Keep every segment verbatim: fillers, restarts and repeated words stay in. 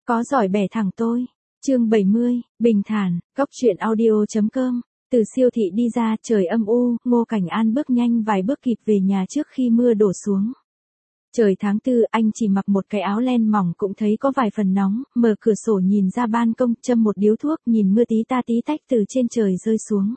Có giỏi bẻ thẳng tôi. Chương bảy mươi, bình thản, góc truyện audio chấm com. Từ siêu thị đi ra, trời âm u, Ngô Cảnh An bước nhanh vài bước kịp về nhà trước khi mưa đổ xuống. Trời tháng tư, anh chỉ mặc một cái áo len mỏng cũng thấy có vài phần nóng, mở cửa sổ nhìn ra ban công, châm một điếu thuốc, nhìn mưa tí ta tí tách từ trên trời rơi xuống.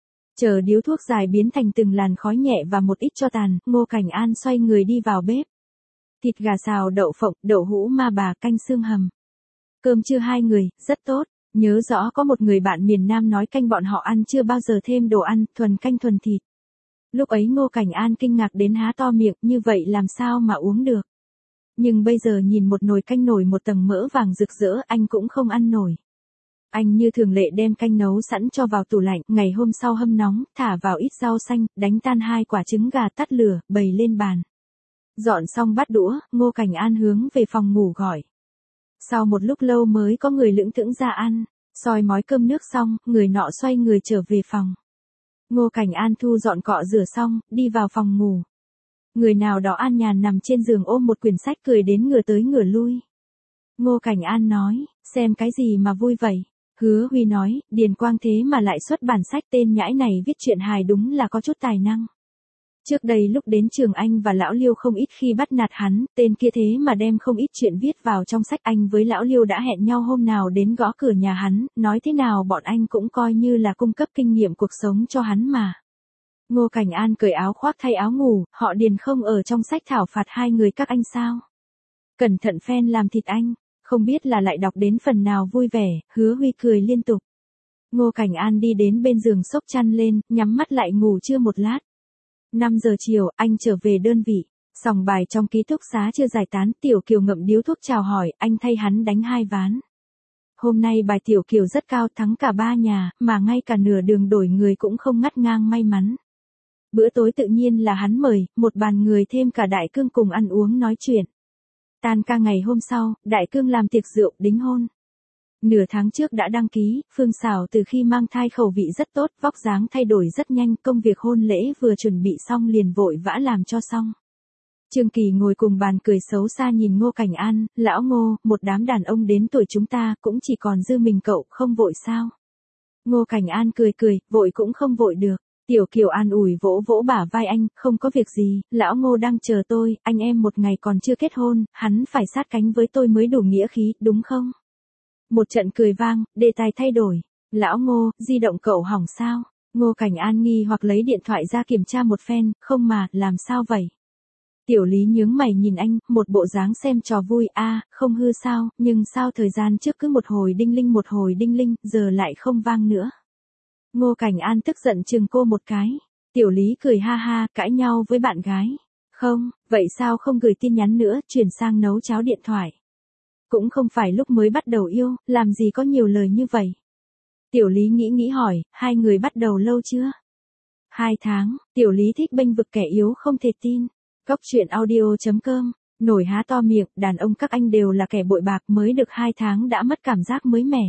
Chờ điếu thuốc dài biến thành từng làn khói nhẹ và một ít tro tàn, Ngô Cảnh An xoay người đi vào bếp. Thịt gà xào đậu phộng, đậu hũ ma bà, canh xương hầm. Cơm trưa hai người, rất tốt. Nhớ rõ có một người bạn miền Nam nói canh bọn họ ăn chưa bao giờ thêm đồ ăn, thuần canh thuần thịt. Lúc ấy Ngô Cảnh An kinh ngạc đến há to miệng, như vậy làm sao mà uống được. Nhưng bây giờ nhìn một nồi canh nổi một tầng mỡ vàng rực rỡ, anh cũng không ăn nổi. Anh như thường lệ đem canh nấu sẵn cho vào tủ lạnh, ngày hôm sau hâm nóng, thả vào ít rau xanh, đánh tan hai quả trứng gà, tắt lửa, bày lên bàn. Dọn xong bát đũa, Ngô Cảnh An hướng về phòng ngủ gọi. Sau một lúc lâu mới có người lững thững ra ăn, soi mói cơm nước xong, người nọ xoay người trở về phòng. Ngô Cảnh An thu dọn cọ rửa xong, đi vào phòng ngủ. Người nào đó an nhàn nằm trên giường ôm một quyển sách cười đến ngửa tới ngửa lui. Ngô Cảnh An nói, xem cái gì mà vui vậy? Hứa Huy nói, Điền Quang thế mà lại xuất bản sách, tên nhãi này viết truyện hài đúng là có chút tài năng. Trước đây lúc đến trường anh và Lão Liêu không ít khi bắt nạt hắn, tên kia thế mà đem không ít chuyện viết vào trong sách. Anh với Lão Liêu đã hẹn nhau hôm nào đến gõ cửa nhà hắn, nói thế nào bọn anh cũng coi như là cung cấp kinh nghiệm cuộc sống cho hắn mà. Ngô Cảnh An cởi áo khoác thay áo ngủ, họ Điền không ở trong sách thảo phạt hai người các anh sao? Cẩn thận phen làm thịt anh, không biết là lại đọc đến phần nào vui vẻ, Hứa Huy cười liên tục. Ngô Cảnh An đi đến bên giường xốc chăn lên, nhắm mắt lại ngủ chưa một lát. năm giờ chiều, anh trở về đơn vị. Sòng bài trong ký túc xá chưa giải tán, Tiểu Kiều ngậm điếu thuốc chào hỏi, anh thay hắn đánh hai ván. Hôm nay bài Tiểu Kiều rất cao, thắng cả ba nhà, mà ngay cả nửa đường đổi người cũng không ngắt ngang may mắn. Bữa tối tự nhiên là hắn mời, một bàn người thêm cả Đại Cương cùng ăn uống nói chuyện. Tan ca ngày hôm sau, Đại Cương làm tiệc rượu đính hôn. Nửa tháng trước đã đăng ký, Phương Sảo từ khi mang thai khẩu vị rất tốt, vóc dáng thay đổi rất nhanh, công việc hôn lễ vừa chuẩn bị xong liền vội vã làm cho xong. Trương Kỳ ngồi cùng bàn cười xấu xa nhìn Ngô Cảnh An, lão Ngô, một đám đàn ông đến tuổi chúng ta cũng chỉ còn dư mình cậu, không vội sao? Ngô Cảnh An cười cười, vội cũng không vội được. Tiểu Kiều an ủi vỗ vỗ bả vai anh, không có việc gì, lão Ngô đang chờ tôi, anh em một ngày còn chưa kết hôn, hắn phải sát cánh với tôi mới đủ nghĩa khí, đúng không? Một trận cười vang, đề tài thay đổi. Lão Ngô, di động cậu hỏng sao? Ngô Cảnh An nghi hoặc lấy điện thoại ra kiểm tra một phen, không mà, làm sao vậy? Tiểu Lý nhướng mày nhìn anh, một bộ dáng xem trò vui, a, à, không hư sao, nhưng sao thời gian trước cứ một hồi đinh linh một hồi đinh linh, giờ lại không vang nữa. Ngô Cảnh An tức giận chừng cô một cái. Tiểu Lý cười ha ha, cãi nhau với bạn gái. Không, vậy sao không gửi tin nhắn nữa, chuyển sang nấu cháo điện thoại. Cũng không phải lúc mới bắt đầu yêu, làm gì có nhiều lời như vậy. Tiểu Lý nghĩ nghĩ hỏi, hai người bắt đầu lâu chưa? Hai tháng, Tiểu Lý thích bênh vực kẻ yếu không thể tin. Góc truyện audio chấm com, nổi há to miệng, đàn ông các anh đều là kẻ bội bạc, mới được hai tháng đã mất cảm giác mới mẻ.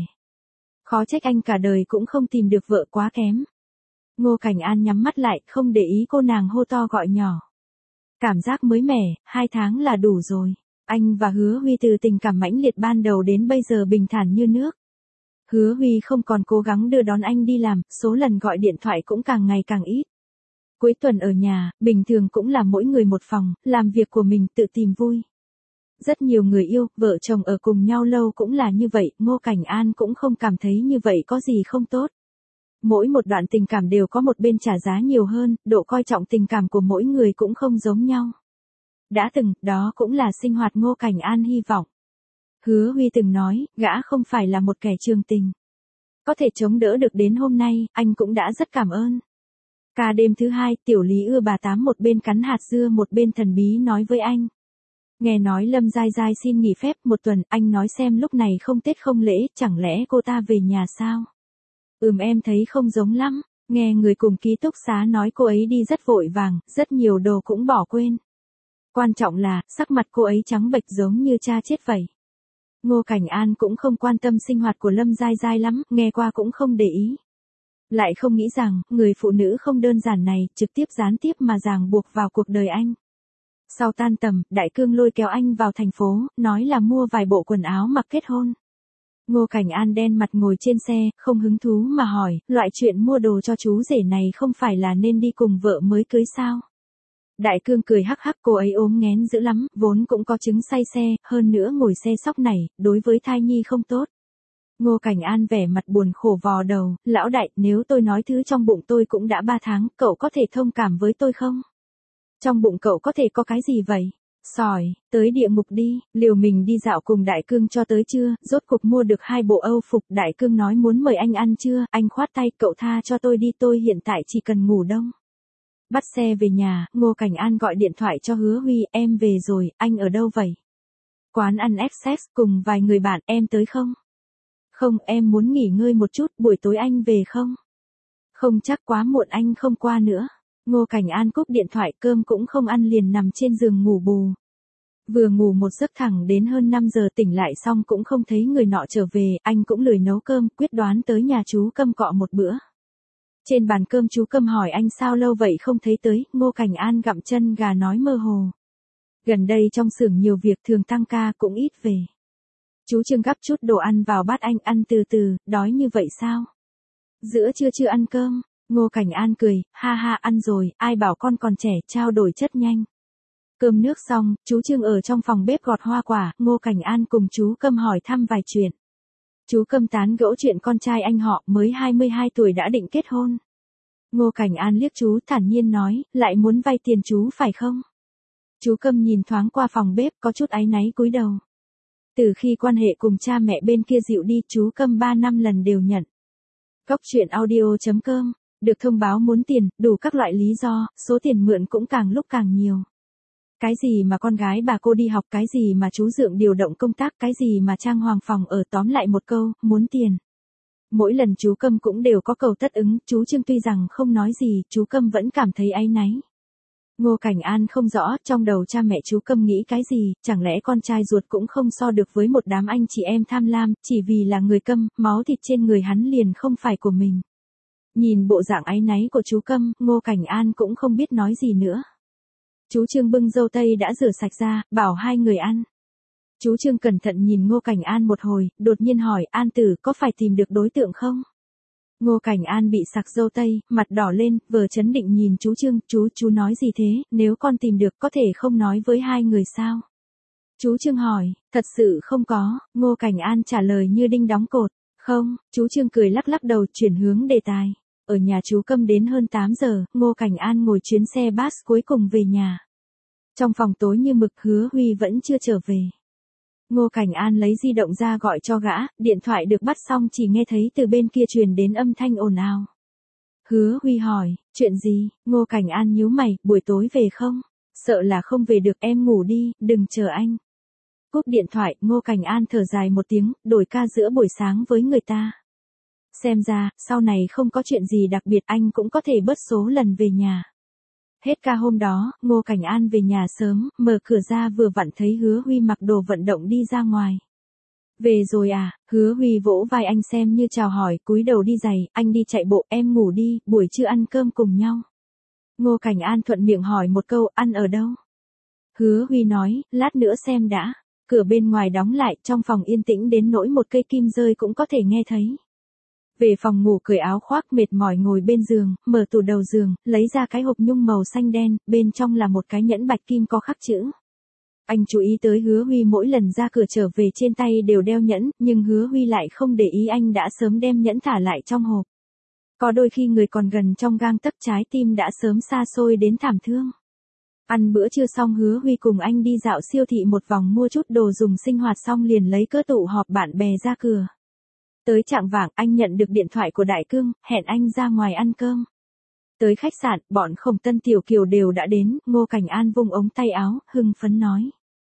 Khó trách anh cả đời cũng không tìm được vợ, quá kém. Ngô Cảnh An nhắm mắt lại, không để ý cô nàng hô to gọi nhỏ. Cảm giác mới mẻ, hai tháng là đủ rồi. Anh và Hứa Huy từ tình cảm mãnh liệt ban đầu đến bây giờ bình thản như nước. Hứa Huy không còn cố gắng đưa đón anh đi làm, số lần gọi điện thoại cũng càng ngày càng ít. Cuối tuần ở nhà, bình thường cũng là mỗi người một phòng, làm việc của mình tự tìm vui. Rất nhiều người yêu, vợ chồng ở cùng nhau lâu cũng là như vậy, Ngô Cảnh An cũng không cảm thấy như vậy có gì không tốt. Mỗi một đoạn tình cảm đều có một bên trả giá nhiều hơn, độ coi trọng tình cảm của mỗi người cũng không giống nhau. Đã từng, đó cũng là sinh hoạt Ngô Cảnh An hy vọng. Hứa Huy từng nói, gã không phải là một kẻ trường tình. Có thể chống đỡ được đến hôm nay, anh cũng đã rất cảm ơn. Ca đêm thứ hai, Tiểu Lý ưa bà tám một bên cắn hạt dưa một bên thần bí nói với anh. Nghe nói Lâm Giai Giai xin nghỉ phép một tuần, anh nói xem lúc này không Tết không lễ, chẳng lẽ cô ta về nhà sao? Ừm, em thấy không giống lắm, nghe người cùng ký túc xá nói cô ấy đi rất vội vàng, rất nhiều đồ cũng bỏ quên. Quan trọng là, sắc mặt cô ấy trắng bệch giống như cha chết vậy. Ngô Cảnh An cũng không quan tâm sinh hoạt của Lâm Giai Giai lắm, nghe qua cũng không để ý. Lại không nghĩ rằng, người phụ nữ không đơn giản này, trực tiếp gián tiếp mà ràng buộc vào cuộc đời anh. Sau tan tầm, Đại Cương lôi kéo anh vào thành phố, nói là mua vài bộ quần áo mặc kết hôn. Ngô Cảnh An đen mặt ngồi trên xe, không hứng thú mà hỏi, loại chuyện mua đồ cho chú rể này không phải là nên đi cùng vợ mới cưới sao? Đại Cương cười hắc hắc, cô ấy ốm nghén dữ lắm, vốn cũng có chứng say xe, hơn nữa ngồi xe sóc này, đối với thai nhi không tốt. Ngô Cảnh An vẻ mặt buồn khổ vò đầu, lão đại, nếu tôi nói thứ trong bụng tôi cũng đã ba tháng, cậu có thể thông cảm với tôi không? Trong bụng cậu có thể có cái gì vậy? Sỏi, tới địa ngục đi, liều mình đi dạo cùng Đại Cương cho tới trưa, rốt cục mua được hai bộ Âu phục, Đại Cương nói muốn mời anh ăn trưa, anh khoát tay, cậu tha cho tôi đi, tôi hiện tại chỉ cần ngủ đông. Bắt xe về nhà, Ngô Cảnh An gọi điện thoại cho Hứa Huy, em về rồi, anh ở đâu vậy? Quán ăn Access cùng vài người bạn, em tới không? Không, em muốn nghỉ ngơi một chút, buổi tối anh về không? Không chắc, quá muộn anh không qua nữa. Ngô Cảnh An cúp điện thoại, cơm cũng không ăn liền nằm trên giường ngủ bù. Vừa ngủ một giấc thẳng đến hơn năm giờ, tỉnh lại xong cũng không thấy người nọ trở về, anh cũng lười nấu cơm, quyết đoán tới nhà chú Câm cọ một bữa. Trên bàn cơm chú Câm hỏi anh sao lâu vậy không thấy tới, Ngô Cảnh An gặm chân gà nói mơ hồ. Gần đây trong xưởng nhiều việc, thường tăng ca cũng ít về. Chú Trương gắp chút đồ ăn vào bát anh, ăn từ từ, đói như vậy sao? Giữa trưa chưa ăn cơm. Ngô Cảnh An cười, ha ha, ăn rồi, ai bảo con còn trẻ, trao đổi chất nhanh. Cơm nước xong, chú Trương ở trong phòng bếp gọt hoa quả, Ngô Cảnh An cùng chú Câm hỏi thăm vài chuyện. Chú Câm tán gẫu chuyện con trai anh họ mới hai mươi hai tuổi đã định kết hôn. Ngô Cảnh An liếc chú thản nhiên nói, lại muốn vay tiền chú phải không? Chú Câm nhìn thoáng qua phòng bếp có chút áy náy cúi đầu. Từ khi quan hệ cùng cha mẹ bên kia dịu đi, chú Câm ba năm lần đều nhận. Cóc truyện audio chấm com. Được thông báo muốn tiền, đủ các loại lý do, số tiền mượn cũng càng lúc càng nhiều. Cái gì mà con gái bà cô đi học, cái gì mà chú Dượng điều động công tác, cái gì mà trang hoàng phòng ở, tóm lại một câu, muốn tiền. Mỗi lần chú Câm cũng đều có cầu tất ứng, chú Trương tuy rằng không nói gì, chú Câm vẫn cảm thấy áy náy. Ngô Cảnh An không rõ, trong đầu cha mẹ chú Câm nghĩ cái gì, chẳng lẽ con trai ruột cũng không so được với một đám anh chị em tham lam, chỉ vì là người Câm, máu thịt trên người hắn liền không phải của mình. Nhìn bộ dạng áy náy của chú Câm, Ngô Cảnh An cũng không biết nói gì nữa. Chú Trương bưng dâu tây đã rửa sạch ra, bảo hai người ăn. Chú Trương cẩn thận nhìn Ngô Cảnh An một hồi, đột nhiên hỏi, An tử có phải tìm được đối tượng không? Ngô Cảnh An bị sặc dâu tây, mặt đỏ lên, vừa chấn định nhìn chú Trương, chú, chú nói gì thế, nếu con tìm được có thể không nói với hai người sao? Chú Trương hỏi, thật sự không có, Ngô Cảnh An trả lời như đinh đóng cột. Không, chú Trương cười lắc lắc đầu, chuyển hướng đề tài. Ở nhà chú Câm đến hơn tám giờ, Ngô Cảnh An ngồi chuyến xe bus cuối cùng về nhà. Trong phòng tối như mực, Hứa Huy vẫn chưa trở về. Ngô Cảnh An lấy di động ra gọi cho gã, điện thoại được bắt xong chỉ nghe thấy từ bên kia truyền đến âm thanh ồn ào. Hứa Huy hỏi, chuyện gì? Ngô Cảnh An nhíu mày, buổi tối về không? Sợ là không về được, em ngủ đi, đừng chờ anh. Cúp điện thoại, Ngô Cảnh An thở dài một tiếng, đổi ca giữa buổi sáng với người ta. Xem ra, sau này không có chuyện gì đặc biệt, anh cũng có thể bớt số lần về nhà. Hết ca hôm đó, Ngô Cảnh An về nhà sớm, mở cửa ra vừa vặn thấy Hứa Huy mặc đồ vận động đi ra ngoài. Về rồi à? Hứa Huy vỗ vai anh xem như chào hỏi, cúi đầu đi giày, anh đi chạy bộ, em ngủ đi, buổi trưa ăn cơm cùng nhau. Ngô Cảnh An thuận miệng hỏi một câu, ăn ở đâu? Hứa Huy nói, lát nữa xem đã. Cửa bên ngoài đóng lại, trong phòng yên tĩnh đến nỗi một cây kim rơi cũng có thể nghe thấy. Về phòng ngủ cởi áo khoác mệt mỏi ngồi bên giường, mở tủ đầu giường, lấy ra cái hộp nhung màu xanh đen, bên trong là một cái nhẫn bạch kim có khắc chữ. Anh chú ý tới Hứa Huy mỗi lần ra cửa trở về trên tay đều đeo nhẫn, nhưng Hứa Huy lại không để ý, anh đã sớm đem nhẫn thả lại trong hộp. Có đôi khi người còn gần trong gang tấc, trái tim đã sớm xa xôi đến thảm thương. Ăn bữa trưa xong, Hứa Huy cùng anh đi dạo siêu thị một vòng mua chút đồ dùng sinh hoạt xong liền lấy cớ tụ họp bạn bè ra cửa. Tới chạng vạng, anh nhận được điện thoại của Đại Cương, hẹn anh ra ngoài ăn cơm. Tới khách sạn, bọn Khổng Tân Tiểu Kiều đều đã đến, Ngô Cảnh An vung ống tay áo, hưng phấn nói.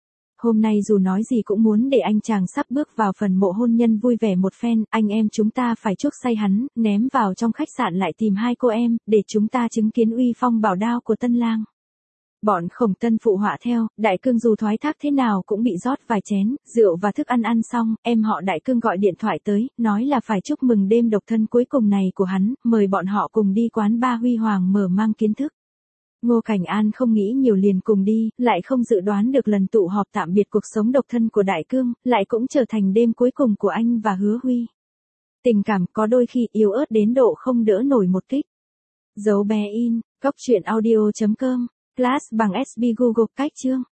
Hôm nay dù nói gì cũng muốn để anh chàng sắp bước vào phần mộ hôn nhân vui vẻ một phen, anh em chúng ta phải chuốc say hắn, ném vào trong khách sạn lại tìm hai cô em, để chúng ta chứng kiến uy phong bảo đao của tân lang. Bọn Khổng Tân phụ họa theo, Đại Cương dù thoái thác thế nào cũng bị rót vài chén, rượu và thức ăn ăn xong, em họ Đại Cương gọi điện thoại tới, nói là phải chúc mừng đêm độc thân cuối cùng này của hắn, mời bọn họ cùng đi quán bar huy hoàng mở mang kiến thức. Ngô Cảnh An không nghĩ nhiều liền cùng đi, lại không dự đoán được lần tụ họp tạm biệt cuộc sống độc thân của Đại Cương, lại cũng trở thành đêm cuối cùng của anh và Hứa Huy. Tình cảm có đôi khi yếu ớt đến độ không đỡ nổi một kích. Dấu bé in, cóc truyện audio chấm com, class bằng ét bê Google cách chương.